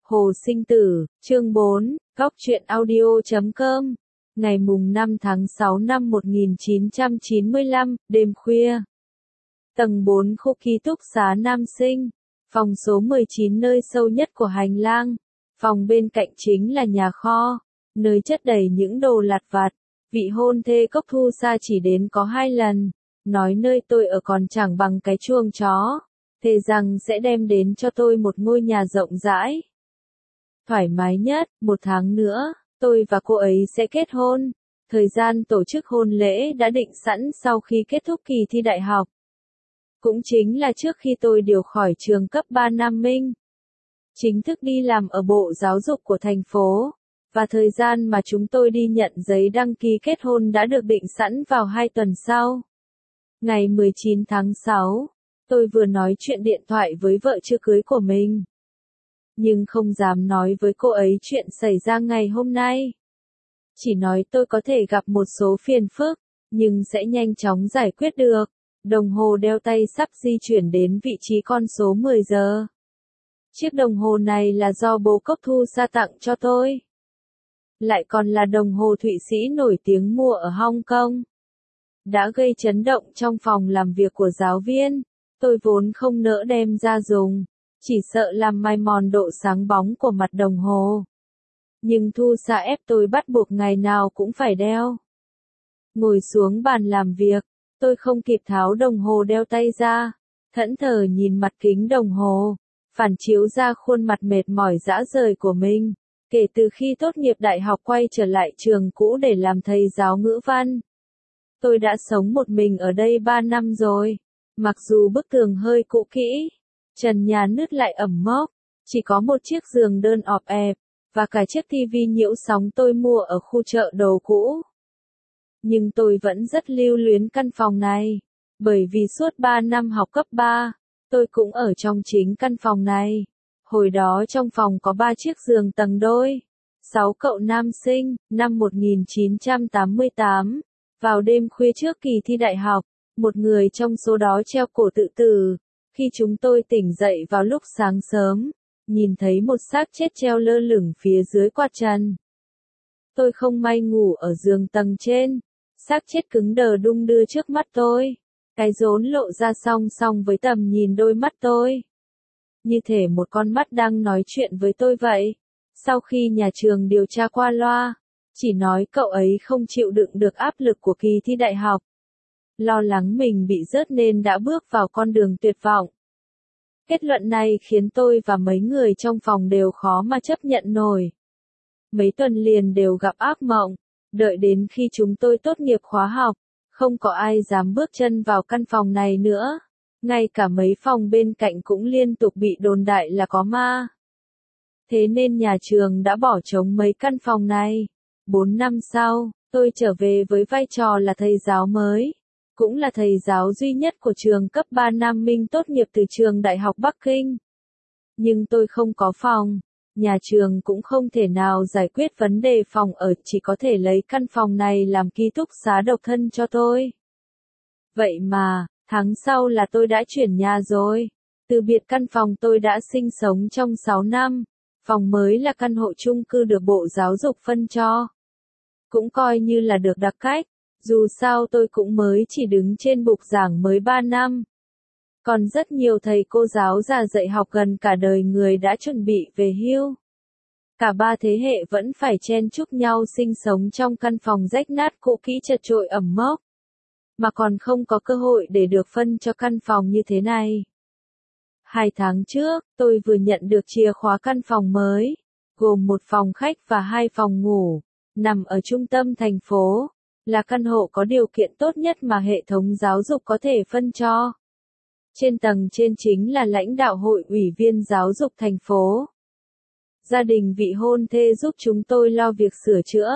Hồ Sinh Tử, chương 4, Góc truyện audio.com. Ngày mùng 5 tháng 6 năm 1995, đêm khuya. Tầng 4 khu ký túc xá Nam Sinh, phòng số 19 nơi sâu nhất của hành lang. Phòng bên cạnh chính là nhà kho, nơi chất đầy những đồ lặt vặt. Vị hôn thê Cốc Thu Sa chỉ đến có 2 lần, nói nơi tôi ở còn chẳng bằng cái chuồng chó, thề rằng sẽ đem đến cho tôi một ngôi nhà rộng rãi, thoải mái nhất. 1 tháng nữa, tôi và cô ấy sẽ kết hôn. Thời gian tổ chức hôn lễ đã định sẵn sau khi kết thúc kỳ thi đại học. Cũng chính là trước khi tôi điều khỏi trường cấp 3 Nam Minh, chính thức đi làm ở Bộ Giáo dục của thành phố. Và thời gian mà chúng tôi đi nhận giấy đăng ký kết hôn đã được định sẵn vào 2 tuần sau. Ngày 19 tháng 6, tôi vừa nói chuyện điện thoại với vợ chưa cưới của mình, nhưng không dám nói với cô ấy chuyện xảy ra ngày hôm nay. Chỉ nói tôi có thể gặp một số phiền phức, nhưng sẽ nhanh chóng giải quyết được. Đồng hồ đeo tay sắp di chuyển đến vị trí con số 10 giờ. Chiếc đồng hồ này là do bố Cốc Thu Sa tặng cho tôi. Lại còn là đồng hồ Thụy Sĩ nổi tiếng mua ở Hong Kong. Đã gây chấn động trong phòng làm việc của giáo viên. Tôi vốn không nỡ đem ra dùng, chỉ sợ làm mai mòn độ sáng bóng của mặt đồng hồ. Nhưng Thu Sa ép tôi bắt buộc ngày nào cũng phải đeo. Ngồi xuống bàn làm việc, tôi không kịp tháo đồng hồ đeo tay ra, thẫn thờ nhìn mặt kính đồng hồ, phản chiếu ra khuôn mặt mệt mỏi rã rời của mình. Kể từ khi tốt nghiệp đại học quay trở lại trường cũ để làm thầy giáo ngữ văn, tôi đã sống một mình ở đây 3 năm rồi. Mặc dù bức tường hơi cũ kỹ, trần nhà nứt lại ẩm mốc, chỉ có một chiếc giường đơn ọp ẹp, và cả chiếc tivi nhiễu sóng tôi mua ở khu chợ đồ cũ. Nhưng tôi vẫn rất lưu luyến căn phòng này, bởi vì suốt 3 năm học cấp 3, tôi cũng ở trong chính căn phòng này. Hồi đó trong phòng có 3 chiếc giường tầng đôi, 6 cậu nam sinh. Năm 1988, vào đêm khuya trước kỳ thi đại học, một người trong số đó treo cổ tự tử. Khi chúng tôi tỉnh dậy vào lúc sáng sớm, nhìn thấy một xác chết treo lơ lửng phía dưới quạt trần. Tôi không may ngủ ở giường tầng trên, xác chết cứng đờ đung đưa trước mắt tôi, cái rốn lộ ra song song với tầm nhìn đôi mắt tôi, như thể một con mắt đang nói chuyện với tôi vậy. Sau khi nhà trường điều tra qua loa, chỉ nói cậu ấy không chịu đựng được áp lực của kỳ thi đại học, lo lắng mình bị rớt nên đã bước vào con đường tuyệt vọng. Kết luận này khiến tôi và mấy người trong phòng đều khó mà chấp nhận nổi. Mấy tuần liền đều gặp ác mộng. Đợi đến khi chúng tôi tốt nghiệp khóa học, không có ai dám bước chân vào căn phòng này nữa. Ngay cả mấy phòng bên cạnh cũng liên tục bị đồn đại là có ma. Thế nên nhà trường đã bỏ trống mấy căn phòng này. 4 năm sau, tôi trở về với vai trò là thầy giáo mới, cũng là thầy giáo duy nhất của trường cấp 3 Nam Minh tốt nghiệp từ trường Đại học Bắc Kinh. Nhưng tôi không có phòng, nhà trường cũng không thể nào giải quyết vấn đề phòng ở, chỉ có thể lấy căn phòng này làm ký túc xá độc thân cho tôi. Vậy mà, tháng sau là tôi đã chuyển nhà rồi. Từ biệt căn phòng tôi đã sinh sống trong 6 năm, phòng mới là căn hộ chung cư được Bộ Giáo dục phân cho. Cũng coi như là được đặc cách, dù sao tôi cũng mới chỉ đứng trên bục giảng mới 3 năm. Còn rất nhiều thầy cô giáo già dạy học gần cả đời người đã chuẩn bị về hưu. Cả 3 thế hệ vẫn phải chen chúc nhau sinh sống trong căn phòng rách nát cũ kỹ chật chội ẩm mốc, mà còn không có cơ hội để được phân cho căn phòng như thế này. 2 tháng trước, tôi vừa nhận được chìa khóa căn phòng mới, gồm một phòng khách và 2 phòng ngủ, nằm ở trung tâm thành phố, là căn hộ có điều kiện tốt nhất mà hệ thống giáo dục có thể phân cho. Trên tầng trên chính là lãnh đạo hội ủy viên giáo dục thành phố. Gia đình vị hôn thê giúp chúng tôi lo việc sửa chữa.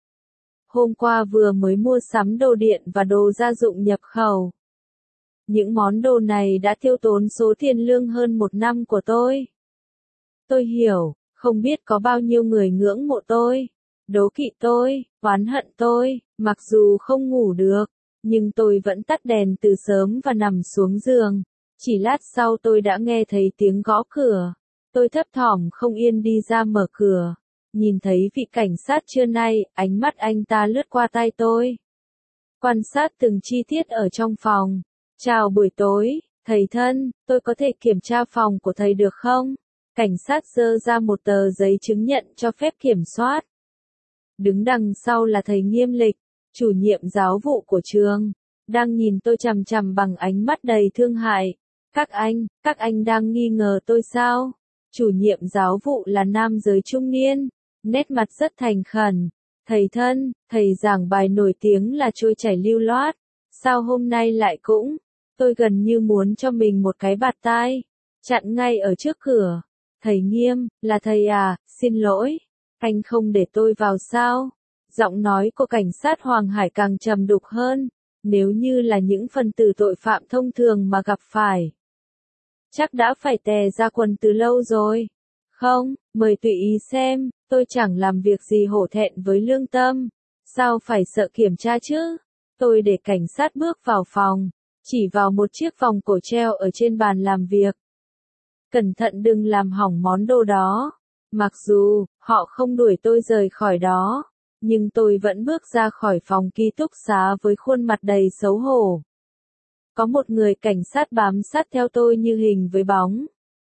Hôm qua vừa mới mua sắm đồ điện và đồ gia dụng nhập khẩu. Những món đồ này đã tiêu tốn số tiền lương hơn 1 năm của tôi. Tôi hiểu, không biết có bao nhiêu người ngưỡng mộ tôi, đố kỵ tôi, oán hận tôi. Mặc dù không ngủ được, nhưng tôi vẫn tắt đèn từ sớm và nằm xuống giường. Chỉ lát sau tôi đã nghe thấy tiếng gõ cửa. Tôi thấp thỏm không yên đi ra mở cửa. Nhìn thấy vị cảnh sát trưa nay, ánh mắt anh ta lướt qua tay tôi. Quan sát từng chi tiết ở trong phòng. Chào buổi tối, thầy thân, tôi có thể kiểm tra phòng của thầy được không? Cảnh sát giơ ra một tờ giấy chứng nhận cho phép kiểm soát. Đứng đằng sau là thầy Nghiêm Lịch, chủ nhiệm giáo vụ của trường, đang nhìn tôi chằm chằm bằng ánh mắt đầy thương hại. Các anh đang nghi ngờ tôi sao? Chủ nhiệm giáo vụ là nam giới trung niên, nét mặt rất thành khẩn. Thầy thân, thầy giảng bài nổi tiếng là trôi chảy lưu loát, sao hôm nay lại cũng? Tôi gần như muốn cho mình một cái bạt tai, chặn ngay ở trước cửa. Thầy Nghiêm, là thầy à, xin lỗi, anh không để tôi vào sao? Giọng nói của cảnh sát Hoàng Hải càng trầm đục hơn, nếu như là những phần tử tội phạm thông thường mà gặp phải. Chắc đã phải tè ra quần từ lâu rồi. Không, mời tùy ý xem, tôi chẳng làm việc gì hổ thẹn với lương tâm. Sao phải sợ kiểm tra chứ? Tôi để cảnh sát bước vào phòng, chỉ vào một chiếc vòng cổ treo ở trên bàn làm việc. Cẩn thận đừng làm hỏng món đồ đó. Mặc dù, họ không đuổi tôi rời khỏi đó, nhưng tôi vẫn bước ra khỏi phòng ký túc xá với khuôn mặt đầy xấu hổ. Có một người cảnh sát bám sát theo tôi như hình với bóng.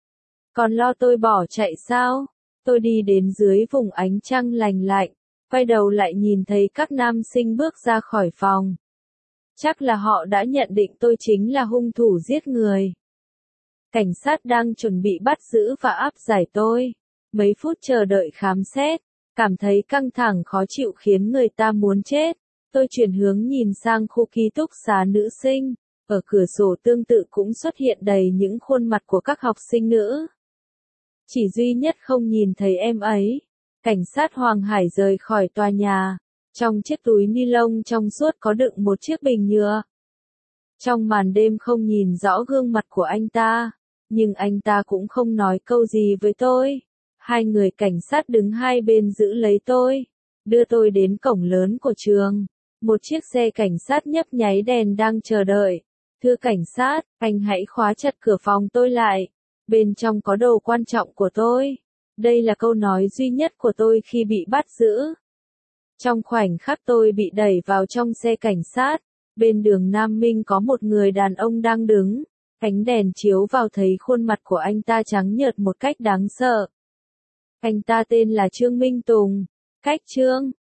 Còn lo tôi bỏ chạy sao? Tôi đi đến dưới vùng ánh trăng lành lạnh, quay đầu lại nhìn thấy các nam sinh bước ra khỏi phòng. Chắc là họ đã nhận định tôi chính là hung thủ giết người. Cảnh sát đang chuẩn bị bắt giữ và áp giải tôi. Mấy phút chờ đợi khám xét, cảm thấy căng thẳng khó chịu khiến người ta muốn chết. Tôi chuyển hướng nhìn sang khu ký túc xá nữ sinh. Ở cửa sổ tương tự cũng xuất hiện đầy những khuôn mặt của các học sinh nữ. Chỉ duy nhất không nhìn thấy em ấy. Cảnh sát Hoàng Hải rời khỏi tòa nhà. Trong chiếc túi ni lông trong suốt có đựng một chiếc bình nhựa. Trong màn đêm không nhìn rõ gương mặt của anh ta, nhưng anh ta cũng không nói câu gì với tôi. Hai người cảnh sát đứng hai bên giữ lấy tôi, đưa tôi đến cổng lớn của trường. Một chiếc xe cảnh sát nhấp nháy đèn đang chờ đợi. Thưa cảnh sát, anh hãy khóa chặt cửa phòng tôi lại. Bên trong có đồ quan trọng của tôi. Đây là câu nói duy nhất của tôi khi bị bắt giữ. Trong khoảnh khắc tôi bị đẩy vào trong xe cảnh sát, bên đường Nam Minh có một người đàn ông đang đứng. Ánh đèn chiếu vào thấy khuôn mặt của anh ta trắng nhợt một cách đáng sợ. Anh ta tên là Trương Minh Tùng. Cách Trương,